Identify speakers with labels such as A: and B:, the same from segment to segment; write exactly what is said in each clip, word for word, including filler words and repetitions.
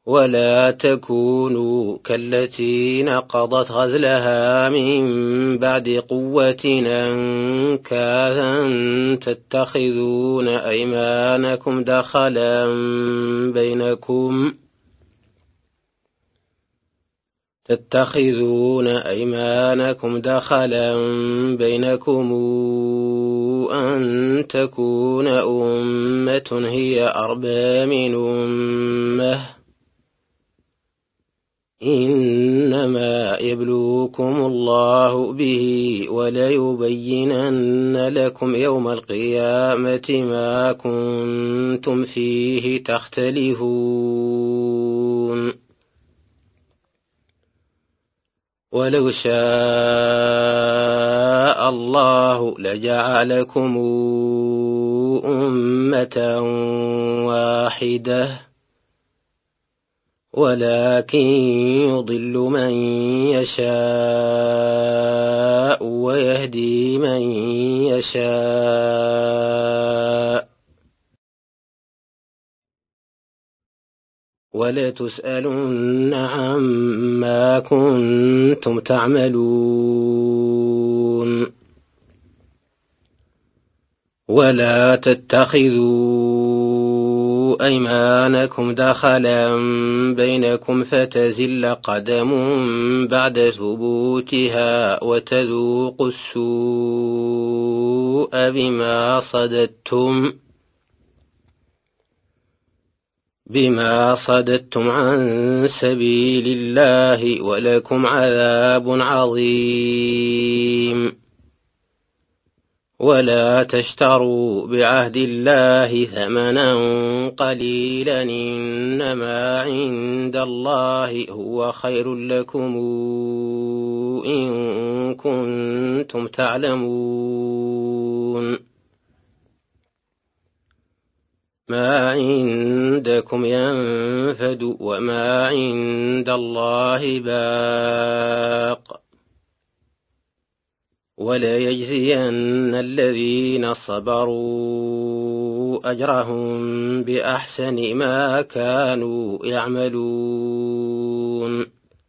A: ولا تكونوا كالتي نقضت غزلها من بعد قوة أنكاثا تتخذون أيمانكم دخلا بينكم تتخذون أيمانكم دخلا بينكم أن تكون أمة هي أربى من أمة إنما يبلوكم الله به وليبينن لكم يوم القيامة ما كنتم فيه تختلفون ولو شاء الله لجعلكم أمة واحدة ولكن يضل من يشاء ويهدي من يشاء ولتسألن عما كنتم تعملون ولا تتخذوا أيمانكم دخلا بينكم فتزل قدم بعد ثبوتها وتذوقوا السوء بما صددتم بما صددتم عن سبيل الله ولكم عذاب عظيم ولا تشتروا بعهد الله ثمنا قليلا إنما عند الله هو خير لكم إن كنتم تعلمون ما عندكم ينفد وما عند الله باق وليجزين الذين صبروا أجرهم بأحسن ما كانوا يعملون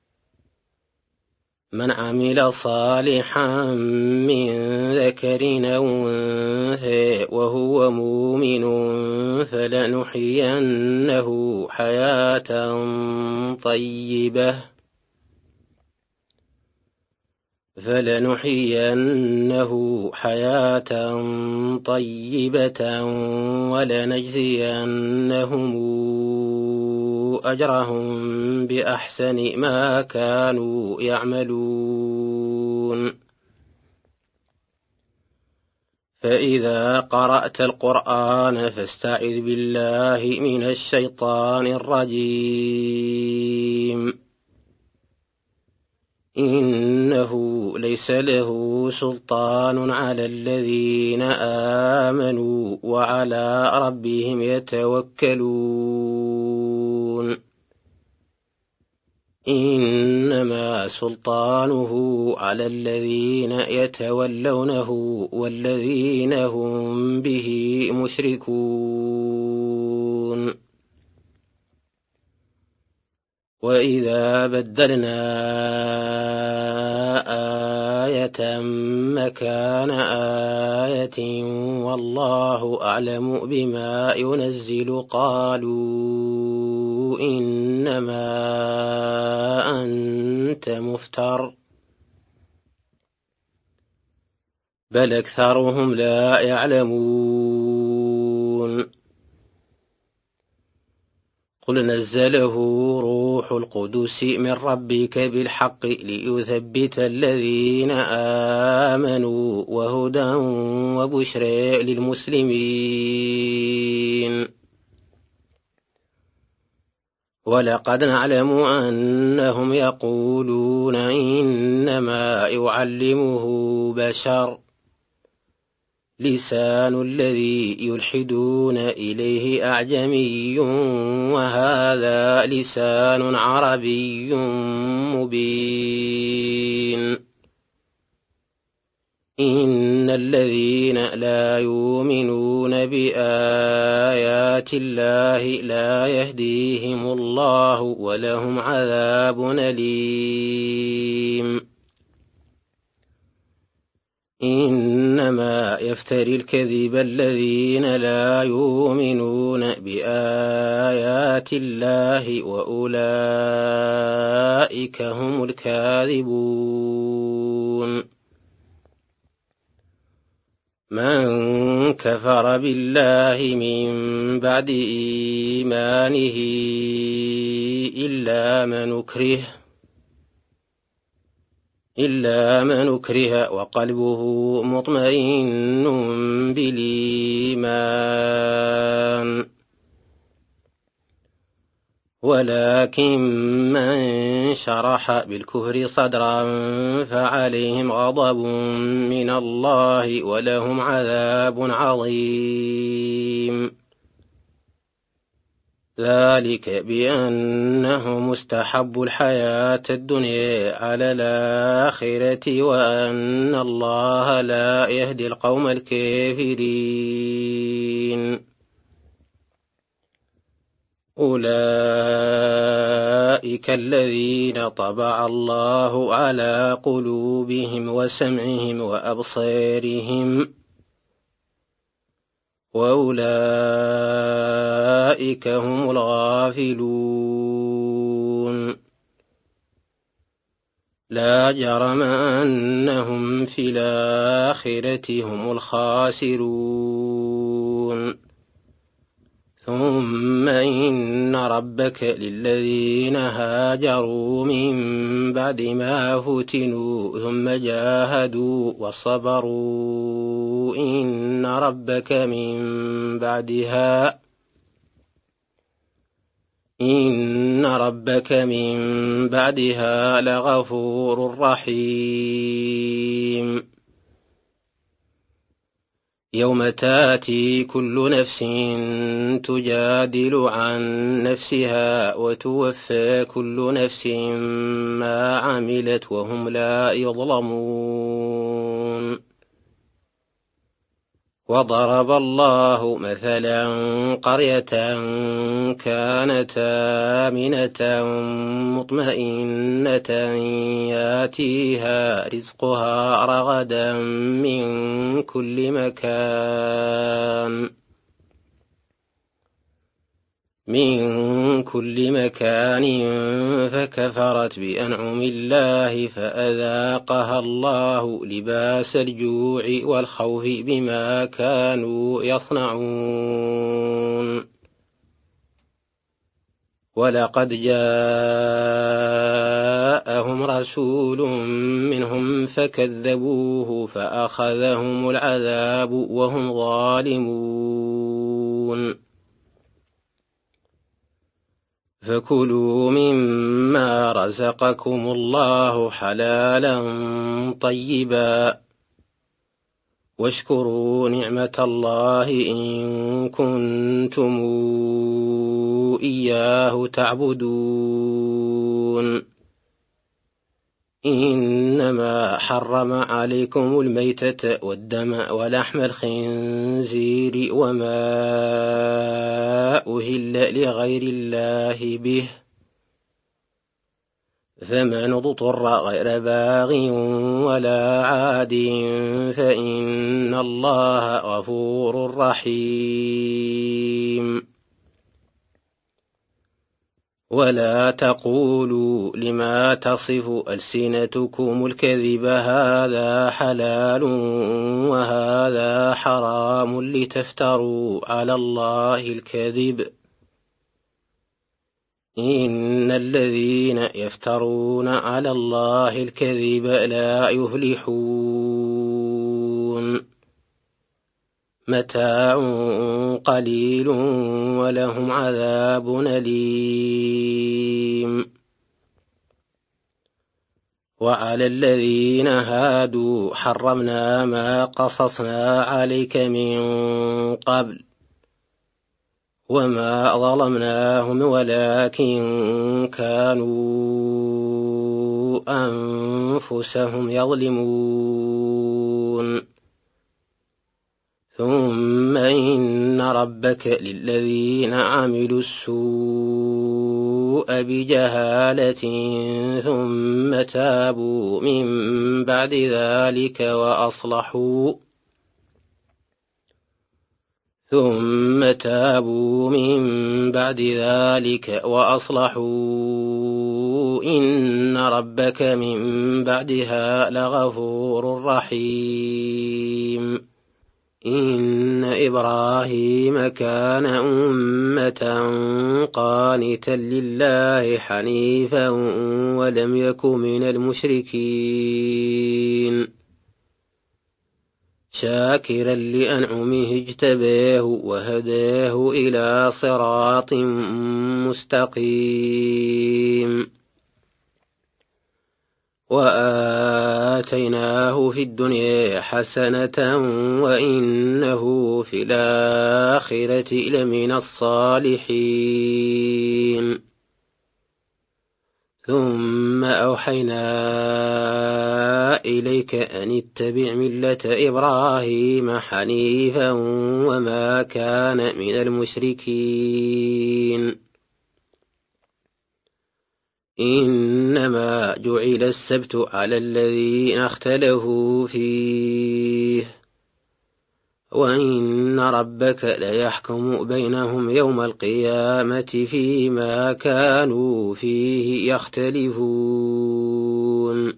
A: من عمل صالحا من ذكر أو أنثى وهو مؤمن فلنحيينه حياة طيبة فلنحيينه حياة طيبة ولنجزينهم أجرهم بأحسن ما كانوا يعملون فإذا قرأت القرآن فاستعذ بالله من الشيطان الرجيم إنه ليس له سلطان على الذين آمنوا وعلى ربهم يتوكلون إنما سلطانه على الذين يتولونه والذين هم به مشركون وإذا بدلنا آية مكان آية والله أعلم بما ينزل قالوا إنما أنت مفتر بل أكثرهم لا يعلمون قل نزله روح القدس من ربك بالحق ليثبت الذين آمنوا وهدى وبشرى للمسلمين ولقد نعلم أنهم يقولون إنما يعلمه بشر لسان الذي يلحدون إليه أعجمي وهذا لسان عربي مبين إن الذين لا يؤمنون بآيات الله لا يهديهم الله ولهم عذاب أليم. إنما يفتري الكذب الذين لا يؤمنون بآيات الله وأولئك هم الكاذبون. من كفر بالله من بعد إيمانه إلا من أكره إلا من أكره وقلبه مطمئن بالإيمان، ولكن من شرح بالكفر صدرا فعليهم غضب من الله ولهم عذاب عظيم. ذلك بأنهم استحبوا الحياة الدنيا على الآخرة وأن الله لا يهدي القوم الكافرين. أولئك الذين طبع الله على قلوبهم وسمعهم وأبصارهم وأولئك هم الغافلون. لا جرم أنهم في الآخرة هم الخاسرون. ثم إن ربك للذين هاجروا من بعد ما فتنوا ثم جاهدوا وصبروا إن ربك من بعدها إن ربك من بعدها لغفور رحيم. يوم تأتي كل نفس تجادل عن نفسها وتوفى كل نفس ما عملت وهم لا يظلمون. وضرب الله مثلا قرية كانت آمنة مطمئنة ياتيها رزقها رغدا من كل مكان من كل مكان فكفرت بأنعم الله فأذاقها الله لباس الجوع والخوف بما كانوا يصنعون. ولقد جاءهم رسول منهم فكذبوه فأخذهم العذاب وهم ظالمون. فكلوا مما رزقكم الله حلالا طيبا واشكروا نعمة الله إن كنتم إياه تعبدون. إنما حرم عليكم الميتة والدم ولحم الخنزير وما أهل لغير الله به، فمن اضطر غير باغ ولا عاد فإن الله غفور رحيم. ولا تقولوا لما تصف ألسنتكم الكذب هذا حلال وهذا حرام لتفتروا على الله الكذب. إن الذين يفترون على الله الكذب لا يفلحون. متاع قليل ولهم عذاب أليم. وعلى الذين هادوا حرمنا ما قصصنا عليك من قبل وما ظلمناهم ولكن كانوا أنفسهم يظلمون ثم إن ربك للذين عملوا السوء بجهالة ثم تابوا من بعد ذلك وأصلحوا ثم تابوا من بعد ذلك وأصلحوا إن ربك من بعدها لغفور رحيم إن إبراهيم كان أمة قانتا لله حنيفا ولم يك من المشركين شاكرا لأنعمه اجتباه وهداه إلى صراط مستقيم وآتيناه في الدنيا حسنة وإنه في الآخرة لمن الصالحين ثم أوحينا إليك أن اتبع ملة إبراهيم حنيفا وما كان من المشركين إنما جعل السبت على الذين اختلفوا فيه وإن ربك ليحكم بينهم يوم القيامة فيما كانوا فيه يختلفون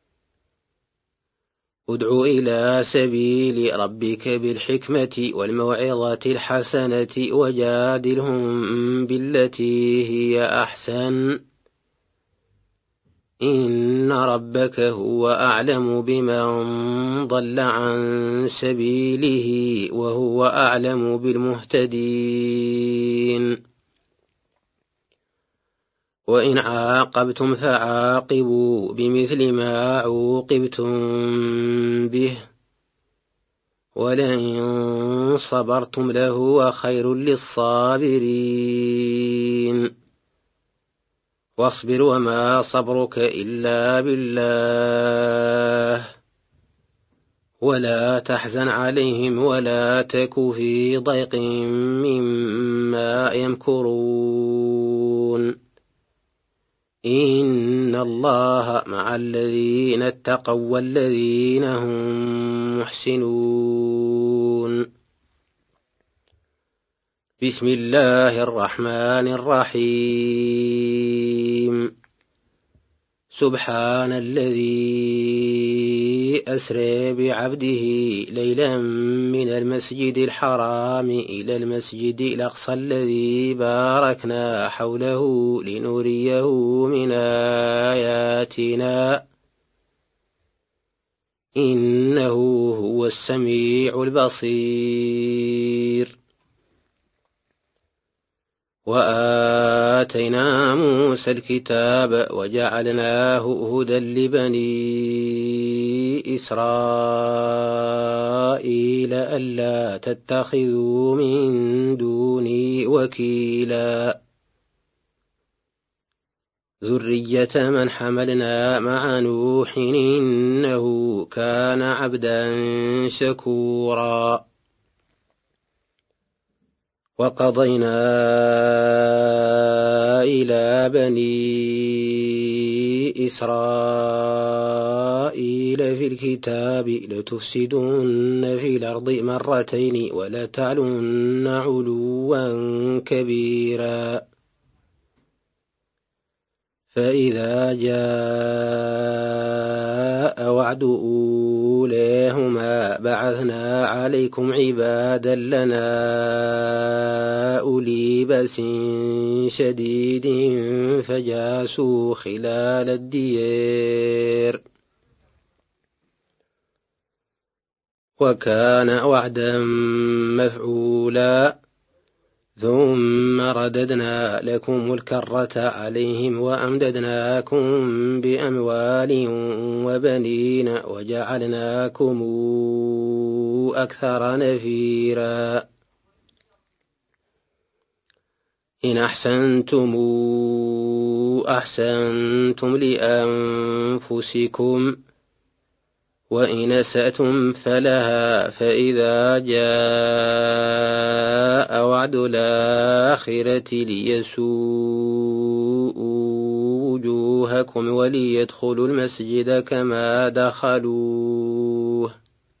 A: ادع إلى سبيل ربك بالحكمة والموعظة الحسنة وجادلهم بالتي هي أحسن إن ربك هو أعلم بمن ضل عن سبيله وهو أعلم بالمهتدين وإن عاقبتم فعاقبوا بمثل ما عوقبتم به ولئن صبرتم لهو خير للصابرين واصبر وما صبرك إلا بالله ولا تحزن عليهم ولا تك في ضيق مما يمكرون إن الله مع الذين اتقوا والذين هم محسنون بسم الله الرحمن الرحيم سبحان الذي أسرى بعبده ليلا من المسجد الحرام إلى المسجد الأقصى الذي باركنا حوله لنريه من آياتنا إنه هو السميع البصير وآتينا موسى الكتاب وجعلناه هدى لبني إسرائيل ألا تتخذوا من دوني وكيلا ذرية من حملنا مع نوح إنه كان عبدا شكورا وقضينا إلى بني إسرائيل في الكتاب لتفسدن في الأرض مرتين ولتعلن علوا كبيرا فإذا جاء وعد أولاهما بعثنا عليكم عبادا لنا أولي بأس شديد فجاسوا خلال الديار وكان وعدا مفعولا ثم رددنا لكم الكرة عليهم وأمددناكم بأموال وبنين وجعلناكم أكثر نفيرا إن أحسنتم أحسنتم لأنفسكم وإن أسأتم فلها فإذا جاء وعد الآخرة ليسوءوا وجوهكم وليدخلوا المسجد كما دخلوه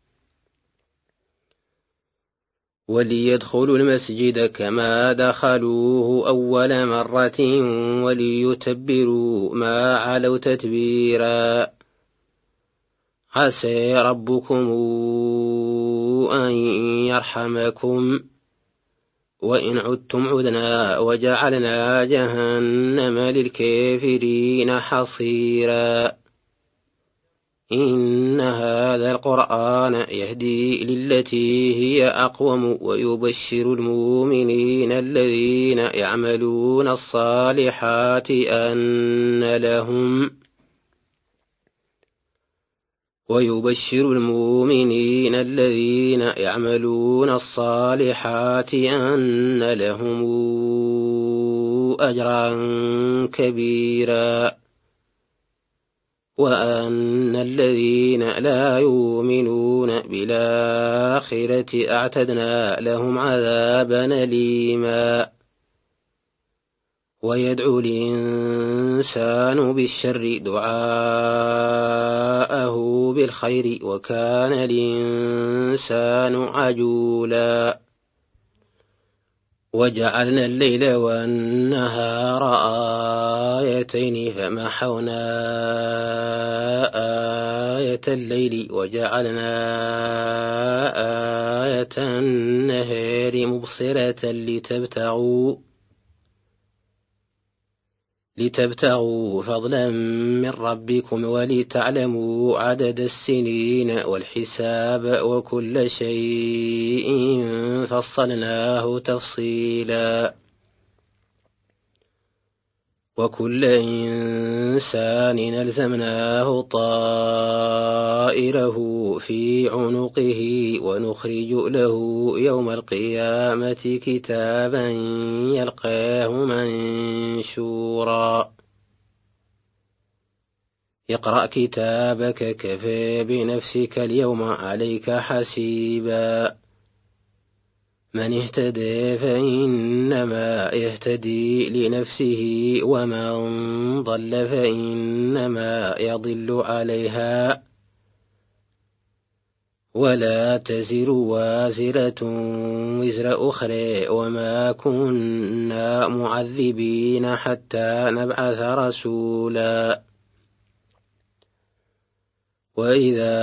A: وليدخلوا المسجد كما دخلوه أول مرة وليتبروا ما علوا تتبيرا عسى ربكم أن يرحمكم وإن عدتم عدنا وجعلنا جهنم للكافرين حصيرا إن هذا القرآن يهدي للتي هي أقوم ويبشر المؤمنين الذين يعملون الصالحات أن لهم ويبشر المؤمنين الذين يعملون الصالحات أن لهم أجرا كبيرا وأن الذين لا يؤمنون بالآخرة أعتدنا لهم عذابا أليما ويدعو الإنسان بالشر دعاءه بالخير وكان الإنسان عجولا وجعلنا الليل والنهار آيتين فمحونا آية الليل وجعلنا آية النهار مبصرة لتبتغوا لتبتغوا فضلا من ربكم ولتعلموا عدد السنين والحساب وكل شيء فصلناه تفصيلا وكل إنسان ألزمناه طائره في عنقه ونخرج له يوم القيامة كتابا يلقاه منشورا اقرأ كتابك كفى بنفسك اليوم عليك حسيبا من اهتدى فإنما يهتدي لنفسه ومن ضل فإنما يضل عليها ولا تزر وازرة وزر أخرى وما كنا معذبين حتى نبعث رسولا وإذا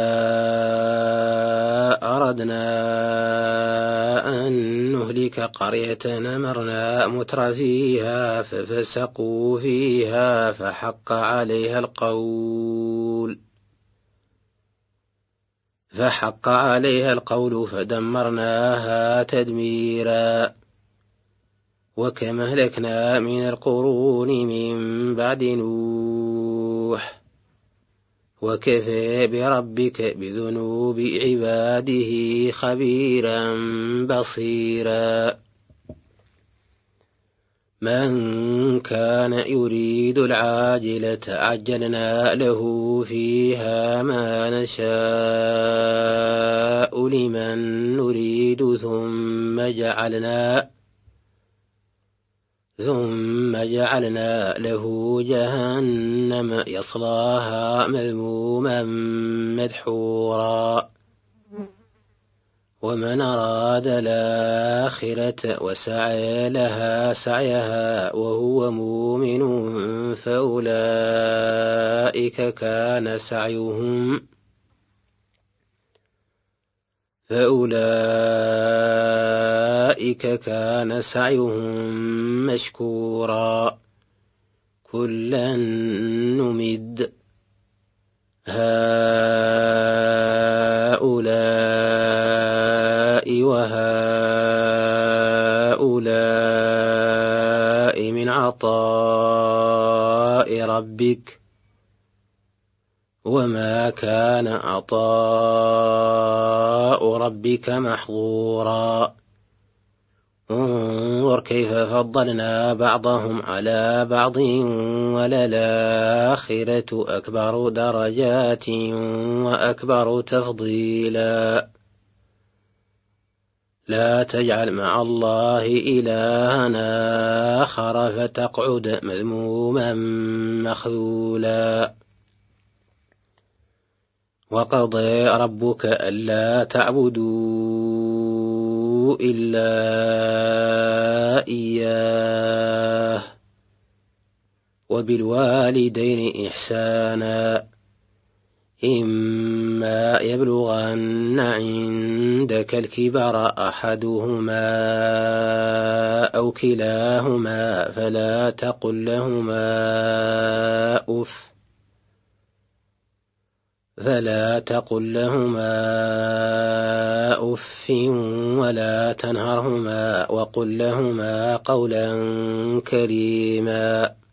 A: أردنا أن نهلك قرية أمرنا متر فيها ففسقوا فيها فحق عليها القول فحق عليها القول فدمرناها تدميرا وكم أهلكنا من القرون من بعد نوح وكفى بربك بذنوب عباده خبيرا بصيرا من كان يريد العاجلة عجلنا له فيها ما نشاء لمن نريد ثم جعلنا ثم جعلنا له جهنم يصلاها مذموما مدحورا ومن أراد الآخرة وسعى لها سعيها وهو مؤمن فأولئك كان سعيهم فأولئك كان سعيهم مشكورا كلا نمد هؤلاء وهؤلاء من عطاء ربك وما كان عطاء ربك محظورا انظر كيف فضلنا بعضهم على بعض وللآخرة أكبر درجات وأكبر تفضيلا لا تجعل مع الله إلها آخر فتقعد مذموما مخذولا وقضى ربك ألا تعبدوا إلا إياه وبالوالدين إحسانا إما يبلغن عندك الكبر أحدهما أو كلاهما فلا تقل لهما أف فلا تقل لهما أف ولا تنهرهما وقل لهما قولا كريما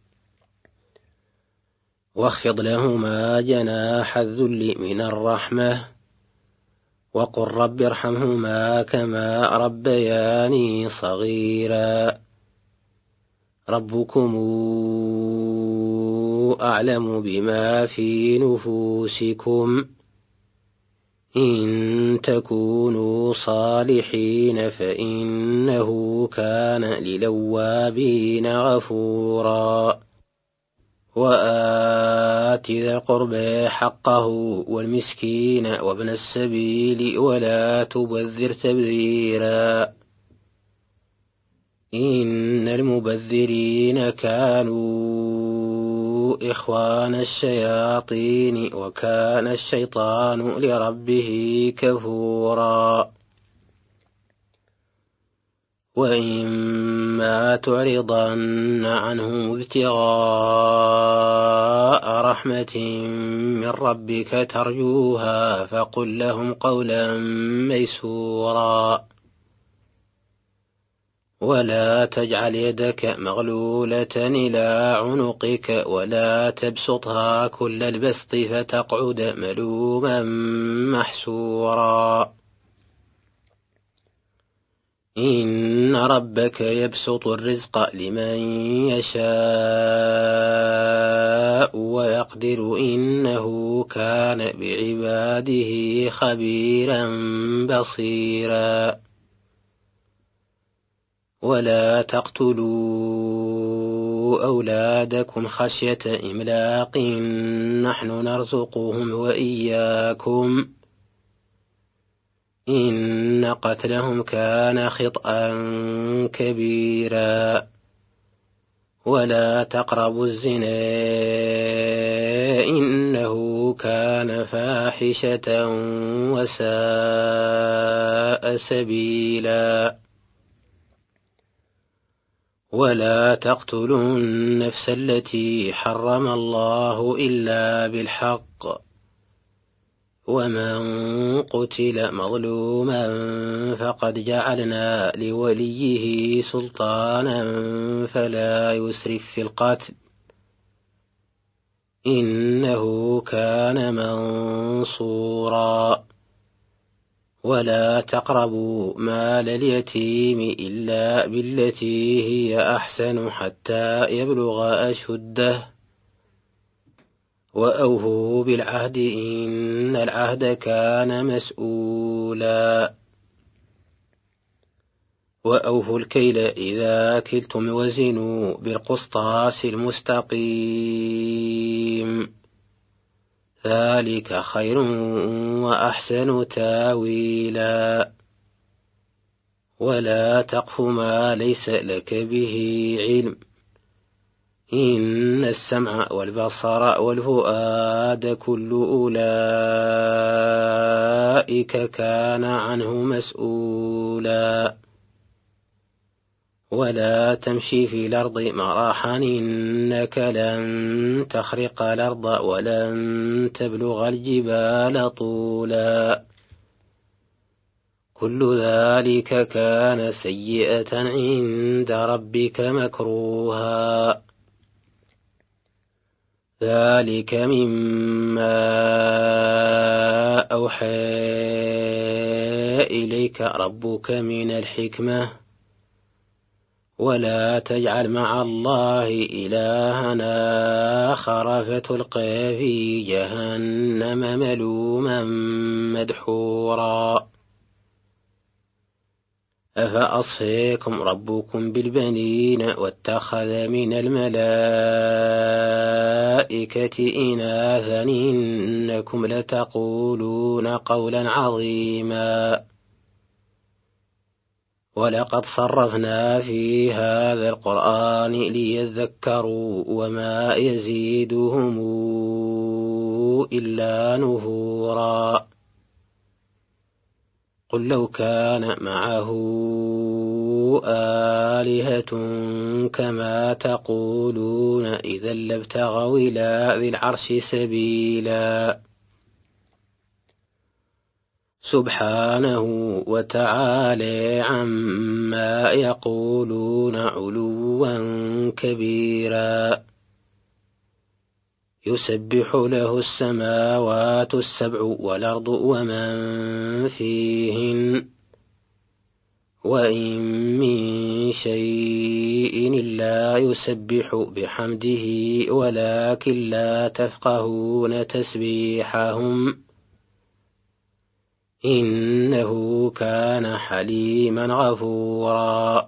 A: واخفض لهما جناح الذل من الرحمة وقل رب ارحمهما كما ربياني صغيرا ربكم أعلم بما في نفوسكم إن تكونوا صالحين فإنه كان للأوابين غفورا وآت ذا القربى حقه والمسكين وابن السبيل ولا تبذر تبذيرا إن المبذرين كانوا إخوان الشياطين وكان الشيطان لربه كفورا وإما تعرضن عنهم ابتغاء رحمة من ربك ترجوها فقل لهم قولا ميسورا ولا تجعل يدك مغلولة إلى عنقك ولا تبسطها كل البسط فتقعد ملوما محسورا إن ربك يبسط الرزق لمن يشاء ويقدر إنه كان بعباده خبيرا بصيرا ولا تقتلوا أولادكم خشية إملاق نحن نرزقهم وإياكم إن قتلهم كان خطأ كبيرا ولا تقربوا الزنا إنه كان فاحشة وساء سبيلا ولا تقتلوا النفس التي حرم الله إلا بالحق ومن قتل مظلوما فقد جعلنا لوليه سلطانا فلا يسرف في القتل إنه كان منصورا ولا تقربوا مال اليتيم إلا بالتي هي أحسن حتى يبلغ أشده وأوفوا بالعهد إن العهد كان مسؤولا وأوفوا الكيل إذا كلتم وزنوا بالقسطاس المستقيم ذلك خير وأحسن تاويلا ولا تقف ما ليس لك به علم إن السمع والبصر والفؤاد كل أولئك كان عنه مسؤولا ولا تمشي في الأرض مرحا إنك لن تخرق الأرض ولن تبلغ الجبال طولا كل ذلك كان سيئة عند ربك مكروها ذلك مما أوحى إليك ربك من الحكمة ولا تجعل مع الله إلها آخر فتلقى في جهنم ملوما مدحورا أفأصفاكم ربكم بالبنين واتخذ من الملائكة إناثا إنكم لتقولون قولا عظيما ولقد صرفنا في هذا القرآن ليذكروا وما يزيدهم إلا نفورا قل لو كان معه آلهة كما تقولون إذا لابتغوا إلى ذي العرش سبيلا سبحانه وتعالى عما يقولون علوا كبيرا يسبح له السماوات السبع والأرض ومن فيهن وإن من شيء إلا يسبح بحمده ولكن لا تفقهون تسبيحهم إنه كان حليما غفورا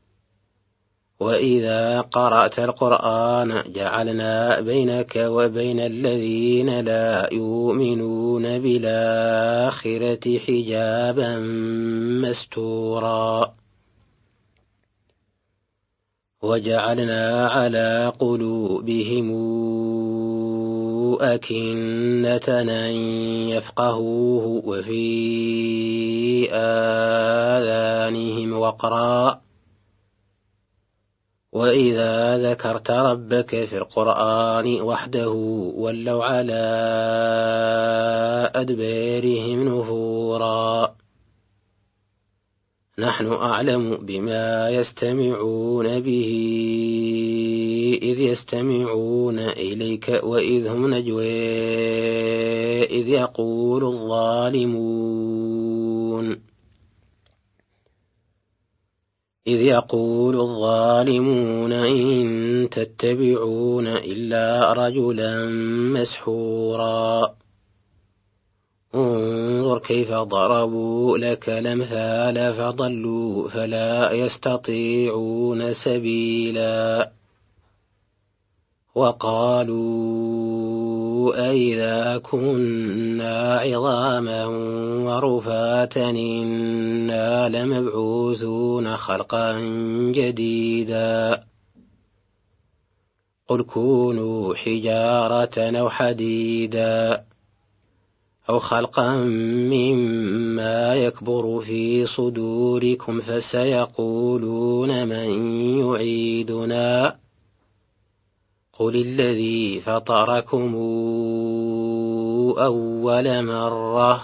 A: وإذا قرأت القرآن جعلنا بينك وبين الذين لا يؤمنون بالآخرة حجابا مستورا وجعلنا على قلوبهم أكنة أن يفقهوه وفي آذانهم وقرا وإذا ذكرت ربك في القرآن وحده ولوا على أدبارهم نفورا نحن أعلم بما يستمعون به إذ يستمعون إليك وإذ هم نجوى إذ يقول الظالمون إذ يقول الظالمون إن تتبعون إلا رجلا مسحورا انظر كيف ضربوا لك الأمثال فضلوا فلا يستطيعون سبيلا وقالوا أئذا كنا عظاما ورفاتا إنا لمبعوثون خلقا جديدا قل كونوا حجارة أو حديدا أو خلقا مما يكبر في صدوركم فسيقولون من يعيدنا قل الذي فطركم أول مرة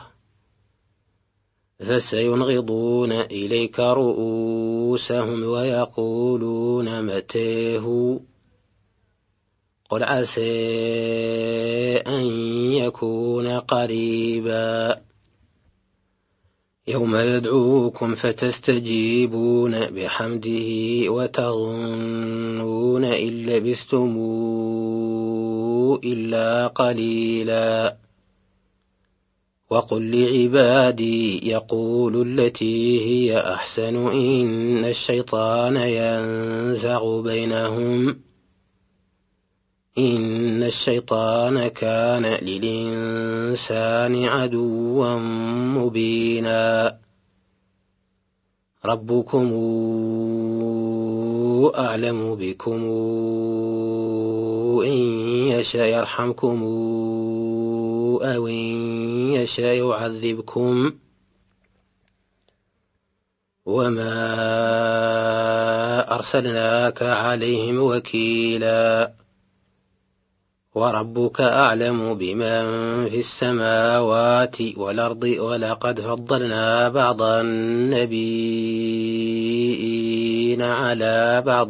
A: فسينغضون إليك رؤوسهم ويقولون متاه قل عسى أن يكون قريبا يوم يدعوكم فتستجيبون بحمده وتظنون إن لبثتم إلا قليلا وقل لعبادي يقولوا التي هي أحسن إن الشيطان ينزغ بينهم إن الشيطان كان للإنسان عدوا مبينا ربكم أعلم بكم إن يشاء يرحمكم أو إن يشاء يعذبكم وما أرسلناك عليهم وكيلا وربك أعلم بمن في السماوات والأرض ولقد فضلنا بعض النبيين على بعض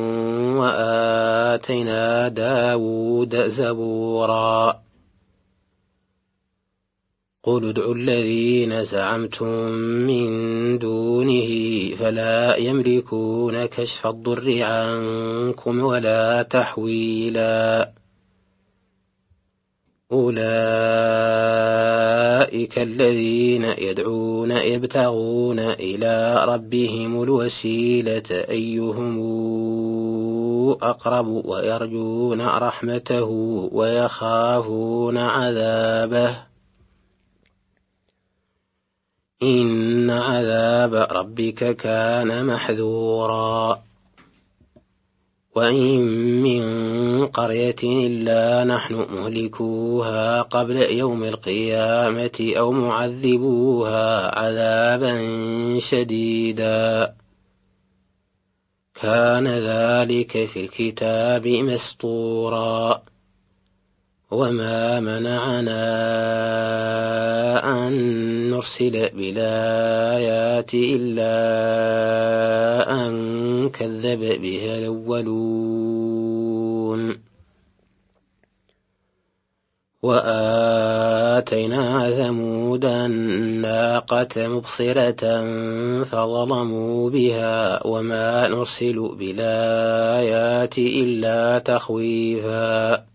A: وآتينا داود زبورا قل ادعوا الذين زعمتم من دونه فلا يملكون كشف الضر عنكم ولا تحويلا أولئك الذين يدعون يبتغون إلى ربهم الوسيلة أيهم أقرب ويرجون رحمته ويخافون عذابه إن عذاب ربك كان محذورا وإن من قرية إلا نحن مهلكوها قبل يوم القيامة أو معذبوها عذابا شديدا كان ذلك في الكتاب مسطورا وما منعنا أن نرسل بالآيات إلا أن كذب بها الأولون وآتينا ثمود الناقة مبصرة فظلموا بها وما نرسل بالآيات إلا تخويفا